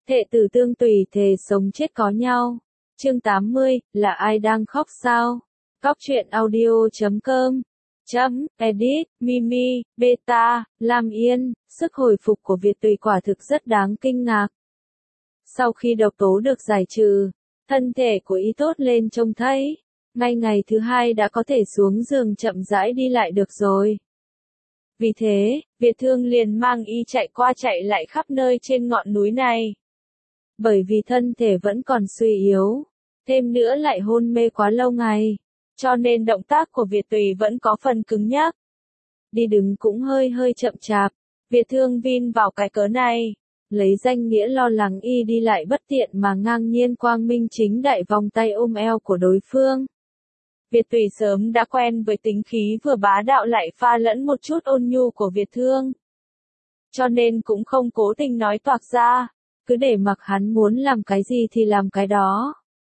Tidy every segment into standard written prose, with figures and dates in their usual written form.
Thệ tử tương tùy thề sống chết có nhau. Chương 80, là ai đang khóc sao? Cóc truyện audio.com Edit, Mimi, Beta, Lam Yên, sức hồi phục của Việt Tùy quả thực rất đáng kinh ngạc. Sau khi độc tố được giải trừ, thân thể của y tốt lên trông thấy, ngay ngày thứ hai đã có thể xuống giường chậm rãi đi lại được rồi. Vì thế, Việt Thương liền mang y chạy qua chạy lại khắp nơi trên ngọn núi này. Bởi vì thân thể vẫn còn suy yếu, thêm nữa lại hôn mê quá lâu ngày, cho nên động tác của Việt Tùy vẫn có phần cứng nhắc. Đi đứng cũng hơi chậm chạp, Việt Thương vin vào cái cớ này, lấy danh nghĩa lo lắng y đi lại bất tiện mà ngang nhiên quang minh chính đại vòng tay ôm eo của đối phương. Việt Tùy sớm đã quen với tính khí vừa bá đạo lại pha lẫn một chút ôn nhu của Việt Thương, cho nên cũng không cố tình nói toạc ra, cứ để mặc hắn muốn làm cái gì thì làm cái đó.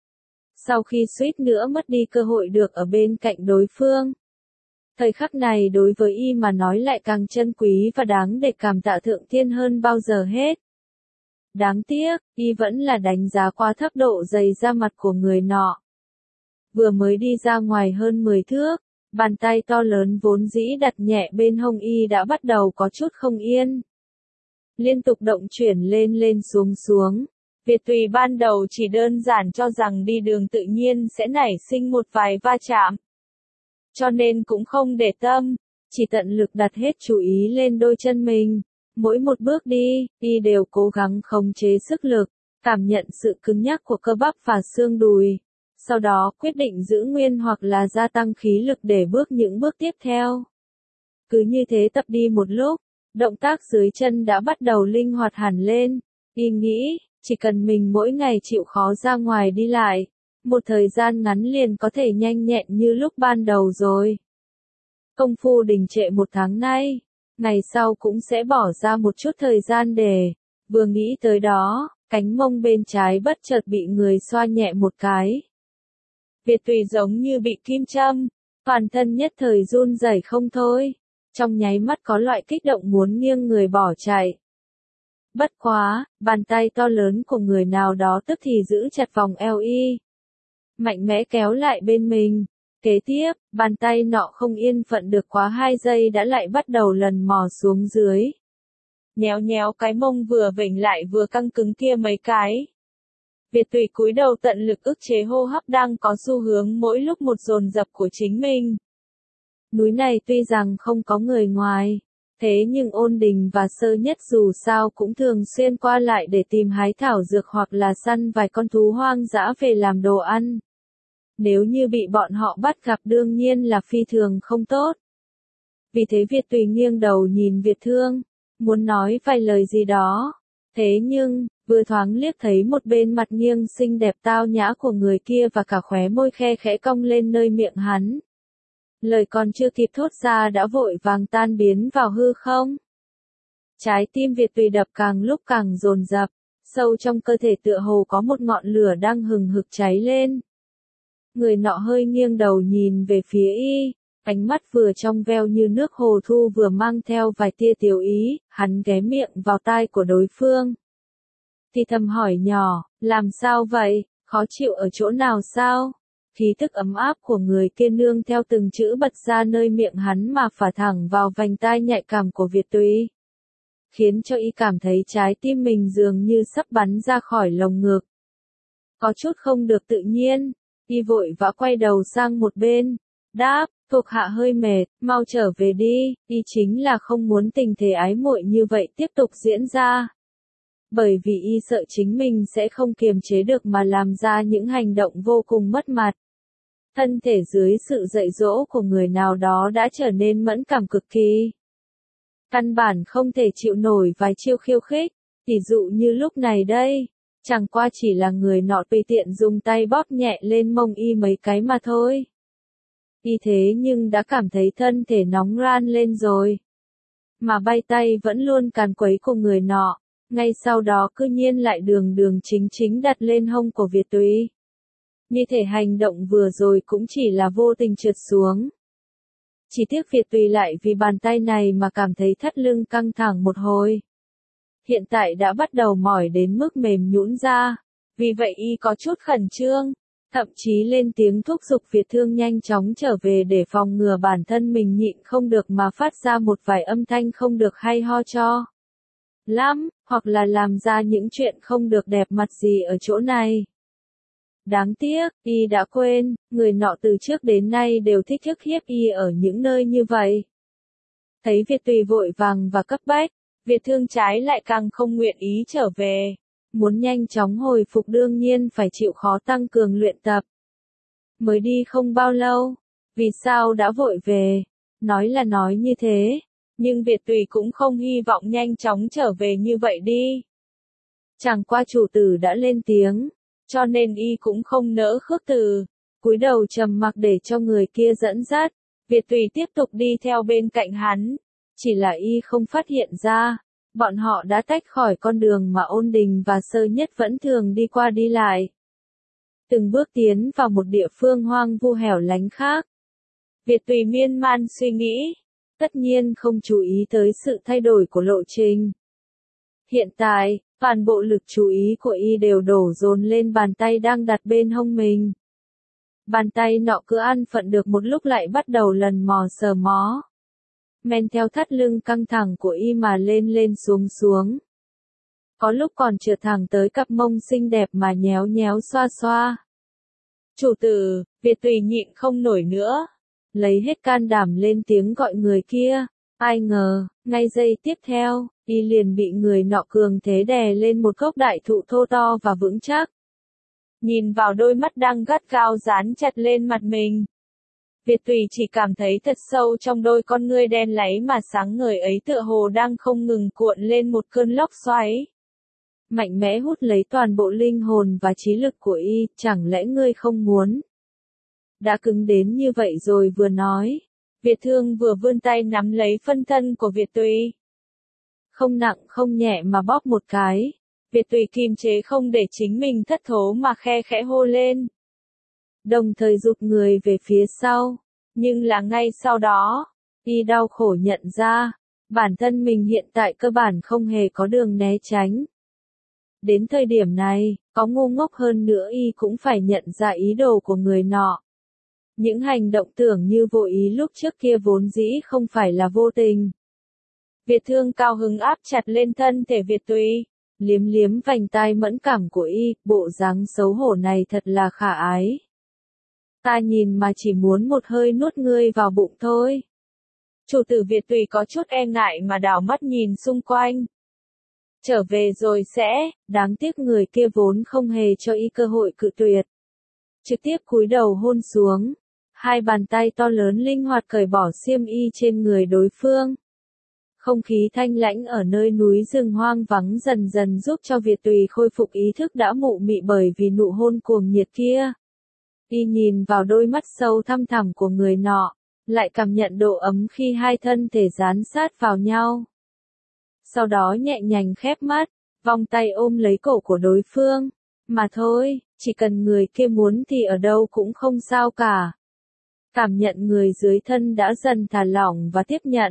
Sau khi suýt nữa mất đi cơ hội được ở bên cạnh đối phương, thời khắc này đối với y mà nói lại càng trân quý và đáng để cảm tạ thượng thiên hơn bao giờ hết. Đáng tiếc, y vẫn là đánh giá quá thấp độ dày da mặt của người nọ. Vừa mới đi ra ngoài hơn 10 thước, bàn tay to lớn vốn dĩ đặt nhẹ bên hông y đã bắt đầu có chút không yên. Liên tục động chuyển lên xuống. Việt Tùy ban đầu chỉ đơn giản cho rằng đi đường tự nhiên sẽ nảy sinh một vài va chạm, cho nên cũng không để tâm, chỉ tận lực đặt hết chú ý lên đôi chân mình. Mỗi một bước đi, y đều cố gắng khống chế sức lực, cảm nhận sự cứng nhắc của cơ bắp và xương đùi. Sau đó quyết định giữ nguyên hoặc là gia tăng khí lực để bước những bước tiếp theo. Cứ như thế tập đi một lúc, động tác dưới chân đã bắt đầu linh hoạt hẳn lên. Y nghĩ, chỉ cần mình mỗi ngày chịu khó ra ngoài đi lại, một thời gian ngắn liền có thể nhanh nhẹn như lúc ban đầu rồi. Công phu đình trệ 1 tháng nay, ngày sau cũng sẽ bỏ ra một chút thời gian để, vừa nghĩ tới đó, cánh mông bên trái bất chợt bị người xoa nhẹ một cái. Việt Tùy giống như bị kim châm, toàn thân nhất thời run rẩy không thôi, trong nháy mắt có loại kích động muốn nghiêng người bỏ chạy. Bất quá, bàn tay to lớn của người nào đó tức thì giữ chặt vòng eo y, mạnh mẽ kéo lại bên mình. Kế tiếp, bàn tay nọ không yên phận được quá 2 giây đã lại bắt đầu lần mò xuống dưới. Nhéo cái mông vừa vểnh lại vừa căng cứng kia mấy cái. Việt Tùy cúi đầu tận lực ức chế hô hấp đang có xu hướng mỗi lúc một dồn dập của chính mình. Núi này tuy rằng không có người ngoài, thế nhưng Ôn Đình và Sơ Nhất dù sao cũng thường xuyên qua lại để tìm hái thảo dược hoặc là săn vài con thú hoang dã về làm đồ ăn. Nếu như bị bọn họ bắt gặp đương nhiên là phi thường không tốt. Vì thế Việt Tùy nghiêng đầu nhìn Việt Thương, muốn nói vài lời gì đó. Thế nhưng, vừa thoáng liếc thấy một bên mặt nghiêng xinh đẹp tao nhã của người kia và cả khóe môi khe khẽ cong lên nơi miệng hắn. Lời còn chưa kịp thốt ra đã vội vàng tan biến vào hư không. Trái tim Việt Tùy đập càng lúc càng dồn dập, sâu trong cơ thể tựa hồ có một ngọn lửa đang hừng hực cháy lên. Người nọ hơi nghiêng đầu nhìn về phía y, ánh mắt vừa trong veo như nước hồ thu vừa mang theo vài tia tiểu ý, hắn ghé miệng vào tai của đối phương. Thì thầm hỏi nhỏ, làm sao vậy, khó chịu ở chỗ nào sao? Khí tức ấm áp của người kia nương theo từng chữ bật ra nơi miệng hắn mà phả thẳng vào vành tai nhạy cảm của Việt Tùy, khiến cho y cảm thấy trái tim mình dường như sắp bắn ra khỏi lồng ngực. Có chút không được tự nhiên, y vội vã quay đầu sang một bên, đáp, thuộc hạ hơi mệt, mau trở về đi, y chính là không muốn tình thế ái muội như vậy tiếp tục diễn ra. Bởi vì y sợ chính mình sẽ không kiềm chế được mà làm ra những hành động vô cùng mất mặt. Thân thể dưới sự dạy dỗ của người nào đó đã trở nên mẫn cảm cực kỳ. Căn bản không thể chịu nổi vài chiêu khiêu khích, ví dụ như lúc này đây, chẳng qua chỉ là người nọ tùy tiện dùng tay bóp nhẹ lên mông y mấy cái mà thôi. Y thế nhưng đã cảm thấy thân thể nóng ran lên rồi. Mà bay tay vẫn luôn càn quấy của người nọ, ngay sau đó cư nhiên lại đường chính đặt lên hông của Việt Tùy. Như thể hành động vừa rồi cũng chỉ là vô tình trượt xuống. Chỉ tiếc Việt Tùy lại vì bàn tay này mà cảm thấy thắt lưng căng thẳng một hồi. hiện tại đã bắt đầu mỏi đến mức mềm nhũn ra. Vì vậy y có chút khẩn trương, thậm chí lên tiếng thúc giục Việt Thương nhanh chóng trở về để phòng ngừa bản thân mình nhịn không được mà phát ra một vài âm thanh không được hay ho cho lắm, hoặc là làm ra những chuyện không được đẹp mặt gì ở chỗ này. Đáng tiếc, y đã quên, người nọ từ trước đến nay đều thích ức hiếp y ở những nơi như vậy. Thấy Việt Tùy vội vàng và cấp bách, Việt Thương trái lại càng không nguyện ý trở về. Muốn nhanh chóng hồi phục đương nhiên phải chịu khó tăng cường luyện tập. Mới đi không bao lâu, vì sao đã vội về? Nói là nói như thế, nhưng Việt Tùy cũng không hy vọng nhanh chóng trở về như vậy đi. Chẳng qua chủ tử đã lên tiếng, cho nên y cũng không nỡ khước từ, cúi đầu trầm mặc để cho người kia dẫn dắt. Việt Tùy tiếp tục đi theo bên cạnh hắn, chỉ là y không phát hiện ra, bọn họ đã tách khỏi con đường mà Ôn Đình và Sơ Nhất vẫn thường đi qua đi lại. Từng bước tiến vào một địa phương hoang vu hẻo lánh khác. Việt Tùy miên man suy nghĩ, tất nhiên không chú ý tới sự thay đổi của lộ trình. Hiện tại, toàn bộ lực chú ý của y đều đổ dồn lên bàn tay đang đặt bên hông mình. Bàn tay nọ cứ an phận được một lúc lại bắt đầu lần mò sờ mó. Men theo thắt lưng căng thẳng của y mà lên lên xuống xuống. Có lúc còn trượt thẳng tới cặp mông xinh đẹp mà nhéo nhéo xoa xoa. Chủ tử, Việt Tùy nhịn không nổi nữa. Lấy hết can đảm lên tiếng gọi người kia. Ai ngờ, ngay giây tiếp theo, y liền bị người nọ cường thế đè lên một gốc đại thụ thô to và vững chắc. Nhìn vào đôi mắt đang gắt gao dán chặt lên mặt mình. Việt Tùy chỉ cảm thấy thật sâu trong đôi con ngươi đen láy mà sáng ngời ấy tựa hồ đang không ngừng cuộn lên một cơn lốc xoáy. Mạnh mẽ hút lấy toàn bộ linh hồn và trí lực của y, chẳng lẽ ngươi không muốn? Đã cứng đến như vậy rồi vừa nói. Việt Thương vừa vươn tay nắm lấy phân thân của Việt Tùy. Không nặng không nhẹ mà bóp một cái. Việt Tùy kiềm chế không để chính mình thất thố mà khe khẽ hô lên. Đồng thời rụt người về phía sau. Nhưng là ngay sau đó, y đau khổ nhận ra, bản thân mình hiện tại cơ bản không hề có đường né tránh. Đến thời điểm này, có ngu ngốc hơn nữa y cũng phải nhận ra ý đồ của người nọ. Những hành động tưởng như vô ý lúc trước kia vốn dĩ không phải là vô tình. Việt Thương cao hứng áp chặt lên thân thể Việt Tùy, liếm liếm vành tai mẫn cảm của y, bộ dáng xấu hổ này thật là khả ái. Ta nhìn mà chỉ muốn một hơi nuốt ngươi vào bụng thôi. Chủ tử Việt Tùy có chút e ngại mà đảo mắt nhìn xung quanh. Trở về rồi sẽ, đáng tiếc người kia vốn không hề cho y cơ hội cự tuyệt. Trực tiếp cúi đầu hôn xuống. Hai bàn tay to lớn linh hoạt cởi bỏ xiêm y trên người đối phương. Không khí thanh lãnh ở nơi núi rừng hoang vắng dần dần giúp cho Việt Tùy khôi phục ý thức đã mụ mị bởi vì nụ hôn cuồng nhiệt kia. Y nhìn vào đôi mắt sâu thăm thẳm của người nọ, lại cảm nhận độ ấm khi hai thân thể dán sát vào nhau. Sau đó nhẹ nhàng khép mắt, vòng tay ôm lấy cổ của đối phương. Mà thôi, chỉ cần người kia muốn thì ở đâu cũng không sao cả. Cảm nhận người dưới thân đã dần thả lỏng và tiếp nhận.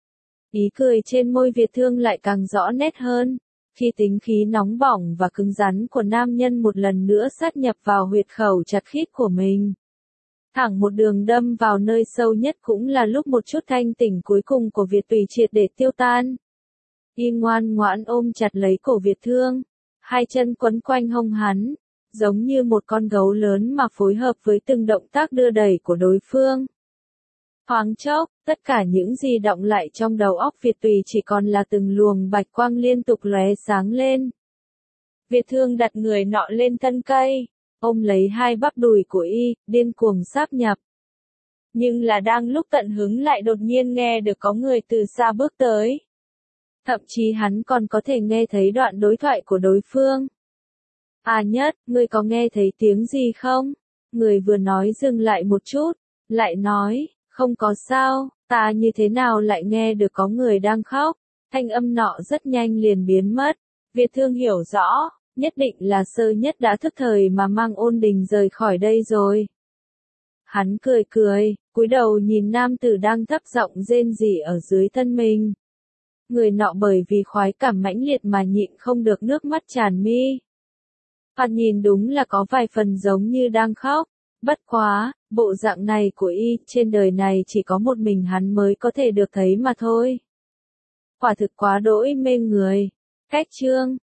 Ý cười trên môi Việt Thương lại càng rõ nét hơn, khi tính khí nóng bỏng và cứng rắn của nam nhân một lần nữa sát nhập vào huyệt khẩu chặt khít của mình. Thẳng một đường đâm vào nơi sâu nhất cũng là lúc một chút thanh tỉnh cuối cùng của Việt Tùy triệt để tiêu tan. Y ngoan ngoãn ôm chặt lấy cổ Việt Thương, hai chân quấn quanh hông hắn, giống như một con gấu lớn mà phối hợp với từng động tác đưa đẩy của đối phương. Thoáng chốc, tất cả những gì đọng lại trong đầu óc Việt Tùy chỉ còn là từng luồng bạch quang liên tục lóe sáng lên. Việt Thương đặt người nọ lên thân cây, ôm lấy hai bắp đùi của y, điên cuồng sáp nhập. Nhưng là đang lúc tận hứng lại đột nhiên nghe được có người từ xa bước tới. Thậm chí hắn còn có thể nghe thấy đoạn đối thoại của đối phương. À Nhất, ngươi có nghe thấy tiếng gì không? Người vừa nói dừng lại một chút, lại nói, không có sao, ta như thế nào lại nghe được có người đang khóc. Thanh âm nọ rất nhanh liền biến mất. Việt Thương hiểu rõ, nhất định là Sơ Nhất đã thức thời mà mang Ôn Đình rời khỏi đây rồi. Hắn cười cười, cúi đầu nhìn nam tử đang thấp giọng rên rỉ ở dưới thân mình. Người nọ bởi vì khoái cảm mãnh liệt mà nhịn không được nước mắt tràn mi. Thoạt nhìn đúng là có vài phần giống như đang khóc. Bất quá, bộ dạng này của y trên đời này chỉ có một mình hắn mới có thể được thấy mà thôi. Quả thực quá đỗi mê người. Cách chương